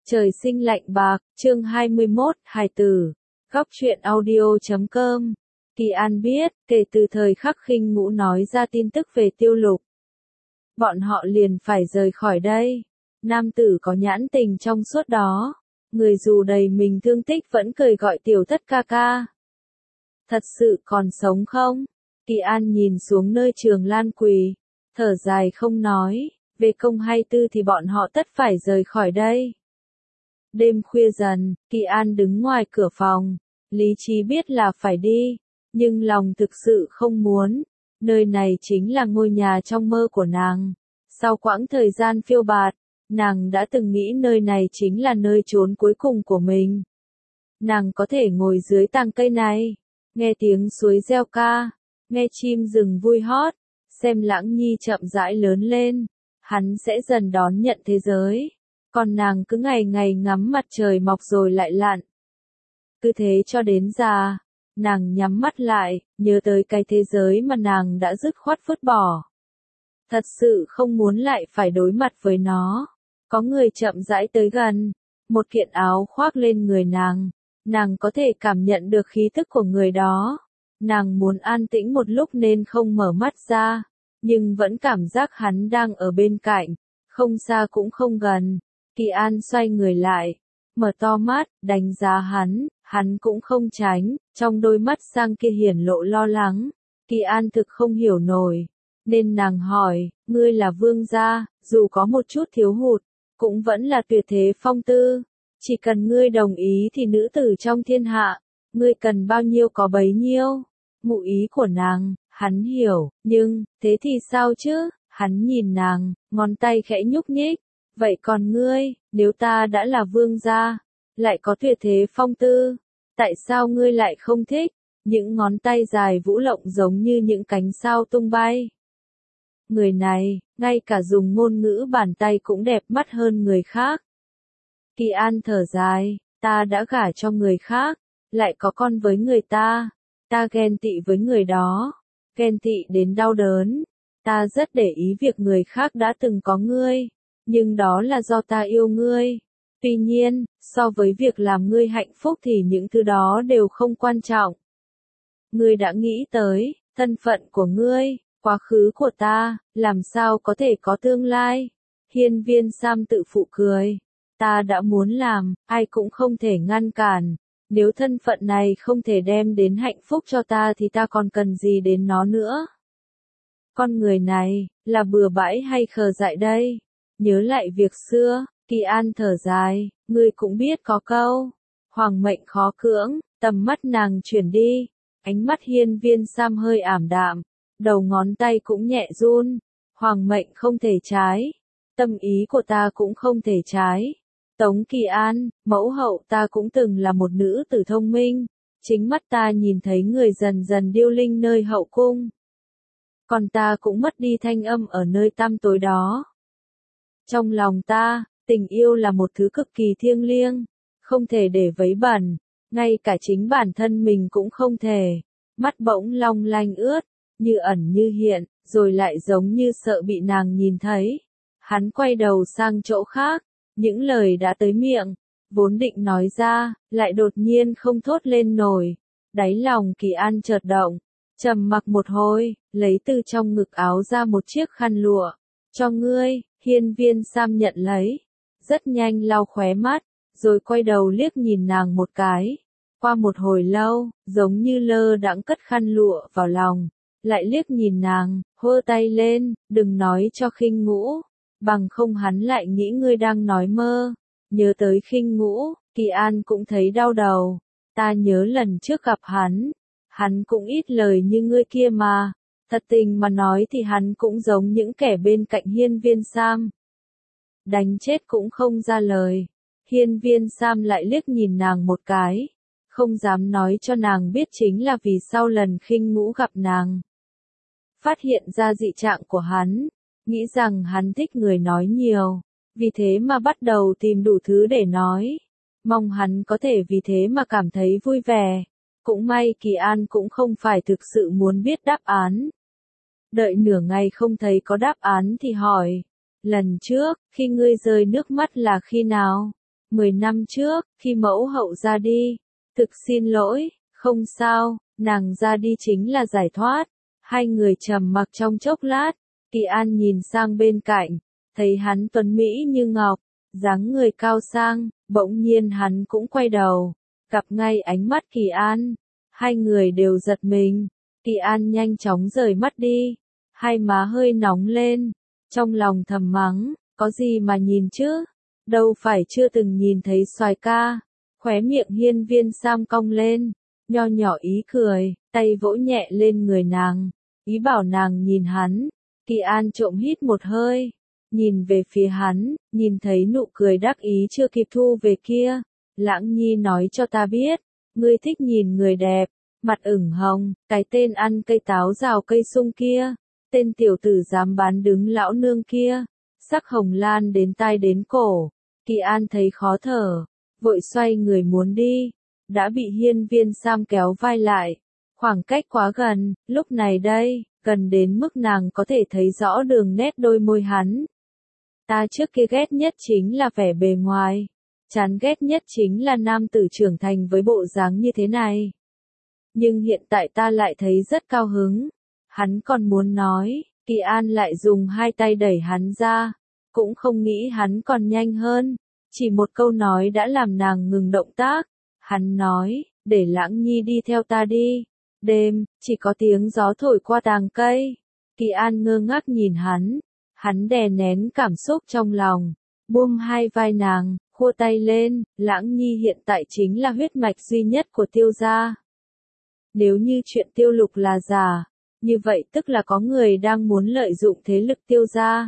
Trời sinh lạnh bạc, chương 21, hài tử. Góc truyện audio.com. Kỳ An biết, kể từ thời khắc Khinh Ngũ nói ra tin tức về Tiêu Lục, bọn họ liền phải rời khỏi đây. Nam tử có nhãn tình trong suốt đó, người dù đầy mình thương tích vẫn cười gọi Tiểu Thất ca ca. Thật sự còn sống không? Kỳ An nhìn xuống nơi Trường Lan quỳ, thở dài không nói, về công hay tư thì bọn họ tất phải rời khỏi đây. Đêm khuya dần, Kỳ An đứng ngoài cửa phòng, lý trí biết là phải đi, nhưng lòng thực sự không muốn. Nơi này chính là ngôi nhà trong mơ của nàng. Sau quãng thời gian phiêu bạt, nàng đã từng nghĩ nơi này chính là nơi trốn cuối cùng của mình. Nàng có thể ngồi dưới tàng cây này, nghe tiếng suối reo ca, nghe chim rừng vui hót, xem Lãng Nhi chậm rãi lớn lên, hắn sẽ dần đón nhận thế giới. Còn nàng cứ ngày ngày ngắm mặt trời mọc rồi lại lặn. Cứ thế cho đến già, nàng nhắm mắt lại, nhớ tới cái thế giới mà nàng đã dứt khoát vứt bỏ. Thật sự không muốn lại phải đối mặt với nó. Có người chậm rãi tới gần, một kiện áo khoác lên người nàng có thể cảm nhận được khí thức của người đó. Nàng muốn an tĩnh một lúc nên không mở mắt ra, nhưng vẫn cảm giác hắn đang ở bên cạnh, không xa cũng không gần. Kỳ An xoay người lại, mở to mắt, đánh giá hắn cũng không tránh, trong đôi mắt sang kia hiển lộ lo lắng. Kỳ An thực không hiểu nổi, nên nàng hỏi, ngươi là vương gia, dù có một chút thiếu hụt, cũng vẫn là tuyệt thế phong tư. Chỉ cần ngươi đồng ý thì nữ tử trong thiên hạ, ngươi cần bao nhiêu có bấy nhiêu. Ngụ ý của nàng, hắn hiểu, nhưng, thế thì sao chứ? Hắn nhìn nàng, ngón tay khẽ nhúc nhích. Vậy còn ngươi, nếu ta đã là vương gia, lại có tuyệt thế phong tư, tại sao ngươi lại không thích? Những ngón tay dài vũ lộng giống như những cánh sao tung bay. Người này, ngay cả dùng ngôn ngữ bàn tay cũng đẹp mắt hơn người khác. Kỳ An thở dài, ta đã gả cho người khác, lại có con với người ta ghen tị với người đó, ghen tị đến đau đớn. Ta rất để ý việc người khác đã từng có ngươi. Nhưng đó là do ta yêu ngươi. Tuy nhiên, so với việc làm ngươi hạnh phúc thì những thứ đó đều không quan trọng. Ngươi đã nghĩ tới, thân phận của ngươi, quá khứ của ta, làm sao có thể có tương lai? Hiên Viên Sam tự phụ cười. Ta đã muốn làm, ai cũng không thể ngăn cản. Nếu thân phận này không thể đem đến hạnh phúc cho ta thì ta còn cần gì đến nó nữa? Con người này, là bừa bãi hay khờ dại đây? Nhớ lại việc xưa, Kỳ An thở dài, ngươi cũng biết có câu, hoàng mệnh khó cưỡng. Tầm mắt nàng chuyển đi, ánh mắt Hiên Viên Sam hơi ảm đạm, đầu ngón tay cũng nhẹ run. Hoàng mệnh không thể trái, tâm ý của ta cũng không thể trái. Tống Kỳ An, mẫu hậu ta cũng từng là một nữ tử thông minh, chính mắt ta nhìn thấy người dần dần điêu linh nơi hậu cung. Còn ta cũng mất đi thanh âm ở nơi tăm tối đó. Trong lòng ta, tình yêu là một thứ cực kỳ thiêng liêng, không thể để vấy bẩn, ngay cả chính bản thân mình cũng không thể. Mắt bỗng long lanh ướt, như ẩn như hiện, rồi lại giống như sợ bị nàng nhìn thấy. Hắn quay đầu sang chỗ khác, những lời đã tới miệng, vốn định nói ra, lại đột nhiên không thốt lên nổi. Đáy lòng Kỳ An chợt động, trầm mặc một hồi, lấy từ trong ngực áo ra một chiếc khăn lụa. Cho ngươi. Hiên Viên Sam nhận lấy, rất nhanh lau khóe mắt, rồi quay đầu liếc nhìn nàng một cái. Qua một hồi lâu, giống như lơ đãng cất khăn lụa vào lòng, lại liếc nhìn nàng, hơ tay lên, đừng nói cho Khinh Ngũ, bằng không hắn lại nghĩ ngươi đang nói mơ. Nhớ tới Khinh Ngũ, Kỳ An cũng thấy đau đầu. Ta nhớ lần trước gặp hắn cũng ít lời như ngươi kia mà. Thật tình mà nói thì hắn cũng giống những kẻ bên cạnh Hiên Viên Sam. Đánh chết cũng không ra lời. Hiên Viên Sam lại liếc nhìn nàng một cái, không dám nói cho nàng biết chính là vì sau lần Khinh Ngũ gặp nàng, phát hiện ra dị trạng của hắn, nghĩ rằng hắn thích người nói nhiều, vì thế mà bắt đầu tìm đủ thứ để nói. Mong hắn có thể vì thế mà cảm thấy vui vẻ. Cũng may Kỳ An cũng không phải thực sự muốn biết đáp án. Đợi nửa ngày không thấy có đáp án thì hỏi, lần trước, khi ngươi rơi nước mắt là khi nào? 10 năm trước, khi mẫu hậu ra đi. Thực xin lỗi, không sao, nàng ra đi chính là giải thoát. Hai người trầm mặc trong chốc lát, Kỳ An nhìn sang bên cạnh, thấy hắn tuấn mỹ như ngọc, dáng người cao sang, bỗng nhiên hắn cũng quay đầu, gặp ngay ánh mắt Kỳ An. Hai người đều giật mình, Kỳ An nhanh chóng rời mắt đi, hai má hơi nóng lên, trong lòng thầm mắng, có gì mà nhìn chứ, đâu phải chưa từng nhìn thấy soái ca. Khóe miệng Hiên Viên Sam cong lên, nho nhỏ ý cười, tay vỗ nhẹ lên người nàng, ý bảo nàng nhìn hắn. Kỳ An trộm hít một hơi, nhìn về phía hắn, nhìn thấy nụ cười đắc ý chưa kịp thu về kia. Lãng Nhi nói cho ta biết, ngươi thích nhìn người đẹp, mặt ửng hồng, cái tên ăn cây táo rào cây sung kia, tên tiểu tử dám bán đứng lão nương kia, sắc hồng lan đến tai đến cổ. Kỳ An thấy khó thở, vội xoay người muốn đi, đã bị Hiên Viên Sam kéo vai lại. Khoảng cách quá gần, lúc này đây, gần đến mức nàng có thể thấy rõ đường nét đôi môi hắn. Ta trước kia ghét nhất chính là vẻ bề ngoài, chán ghét nhất chính là nam tử trưởng thành với bộ dáng như thế này. Nhưng hiện tại ta lại thấy rất cao hứng. Hắn còn muốn nói, Kỳ An lại dùng hai tay đẩy hắn ra, cũng không nghĩ hắn còn nhanh hơn. Chỉ một câu nói đã làm nàng ngừng động tác. Hắn nói, để Lãng Nhi đi theo ta đi. Đêm, chỉ có tiếng gió thổi qua tàng cây. Kỳ An ngơ ngác nhìn hắn đè nén cảm xúc trong lòng, buông hai vai nàng, khua tay lên, Lãng Nhi hiện tại chính là huyết mạch duy nhất của Tiêu gia. Nếu như chuyện Tiêu Lục là giả, như vậy tức là có người đang muốn lợi dụng thế lực Tiêu gia.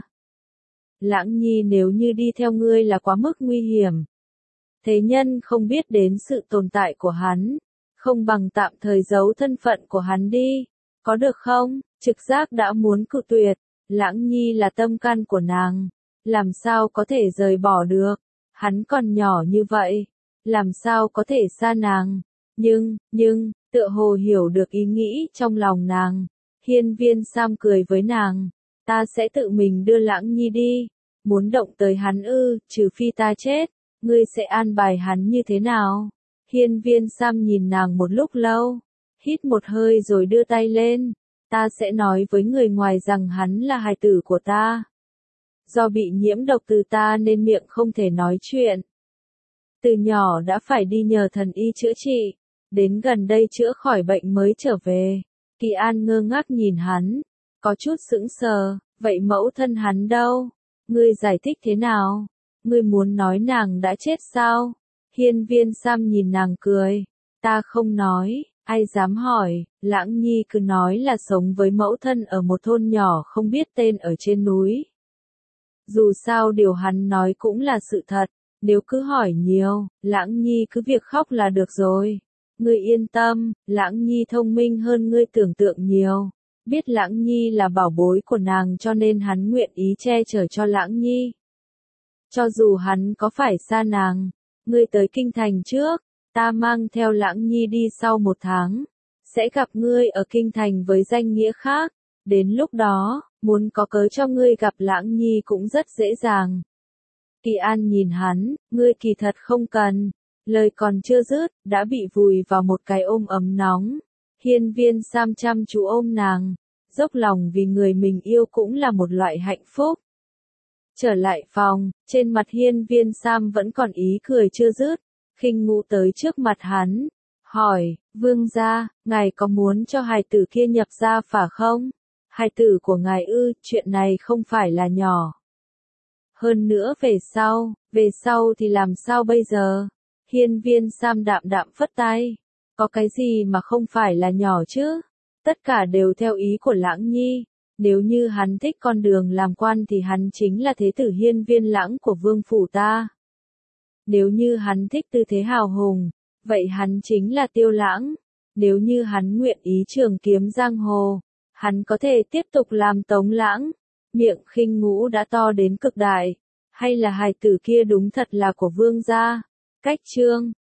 Lãng Nhi nếu như đi theo ngươi là quá mức nguy hiểm. Thế nhân không biết đến sự tồn tại của hắn, không bằng tạm thời giấu thân phận của hắn đi, có được không? Trực giác đã muốn cự tuyệt, Lãng Nhi là tâm can của nàng, làm sao có thể rời bỏ được, hắn còn nhỏ như vậy, làm sao có thể xa nàng, nhưng, tựa hồ hiểu được ý nghĩ trong lòng nàng, Hiên Viên Sam cười với nàng, ta sẽ tự mình đưa Lãng Nhi đi, muốn động tới hắn ư, trừ phi ta chết, ngươi sẽ an bài hắn như thế nào? Hiên Viên Sam nhìn nàng một lúc lâu, hít một hơi rồi đưa tay lên, ta sẽ nói với người ngoài rằng hắn là hài tử của ta. Do bị nhiễm độc từ ta nên miệng không thể nói chuyện. Từ nhỏ đã phải đi nhờ thần y chữa trị, đến gần đây chữa khỏi bệnh mới trở về. Kỳ An ngơ ngác nhìn hắn, có chút sững sờ, vậy mẫu thân hắn đâu? Ngươi giải thích thế nào? Ngươi muốn nói nàng đã chết sao? Hiên Viên Sam nhìn nàng cười, ta không nói, ai dám hỏi, Lãng Nhi cứ nói là sống với mẫu thân ở một thôn nhỏ không biết tên ở trên núi. Dù sao điều hắn nói cũng là sự thật, nếu cứ hỏi nhiều, Lãng Nhi cứ việc khóc là được rồi. Ngươi yên tâm, Lãng Nhi thông minh hơn ngươi tưởng tượng nhiều. Biết Lãng Nhi là bảo bối của nàng cho nên hắn nguyện ý che chở cho Lãng Nhi. Cho dù hắn có phải xa nàng, ngươi tới kinh thành trước, ta mang theo Lãng Nhi đi sau 1 tháng, sẽ gặp ngươi ở kinh thành với danh nghĩa khác, đến lúc đó, muốn có cớ cho ngươi gặp Lãng Nhi cũng rất dễ dàng. Kỳ An nhìn hắn, ngươi kỳ thật không cần, lời còn chưa dứt, đã bị vùi vào một cái ôm ấm nóng. Hiên Viên Sam chăm chú ôm nàng, dốc lòng vì người mình yêu cũng là một loại hạnh phúc. Trở lại phòng, trên mặt Hiên Viên Sam vẫn còn ý cười chưa dứt, Khinh Ngũ tới trước mặt hắn, hỏi, vương gia, ngài có muốn cho hài tử kia nhập gia phả không? Hài tử của ngài ư, chuyện này không phải là nhỏ. Hơn nữa về sau thì làm sao bây giờ? Hiên Viên Sam đạm đạm phất tay, có cái gì mà không phải là nhỏ chứ? Tất cả đều theo ý của Lãng Nhi. Nếu như hắn thích con đường làm quan thì hắn chính là thế tử Hiên Viên Lãng của vương phủ ta. Nếu như hắn thích tư thế hào hùng, vậy hắn chính là Tiêu Lãng. Nếu như hắn nguyện ý trường kiếm giang hồ, hắn có thể tiếp tục làm Tống Lãng. Miệng Khinh Ngũ đã to đến cực đại, hay là hài tử kia đúng thật là của vương gia? Cách chương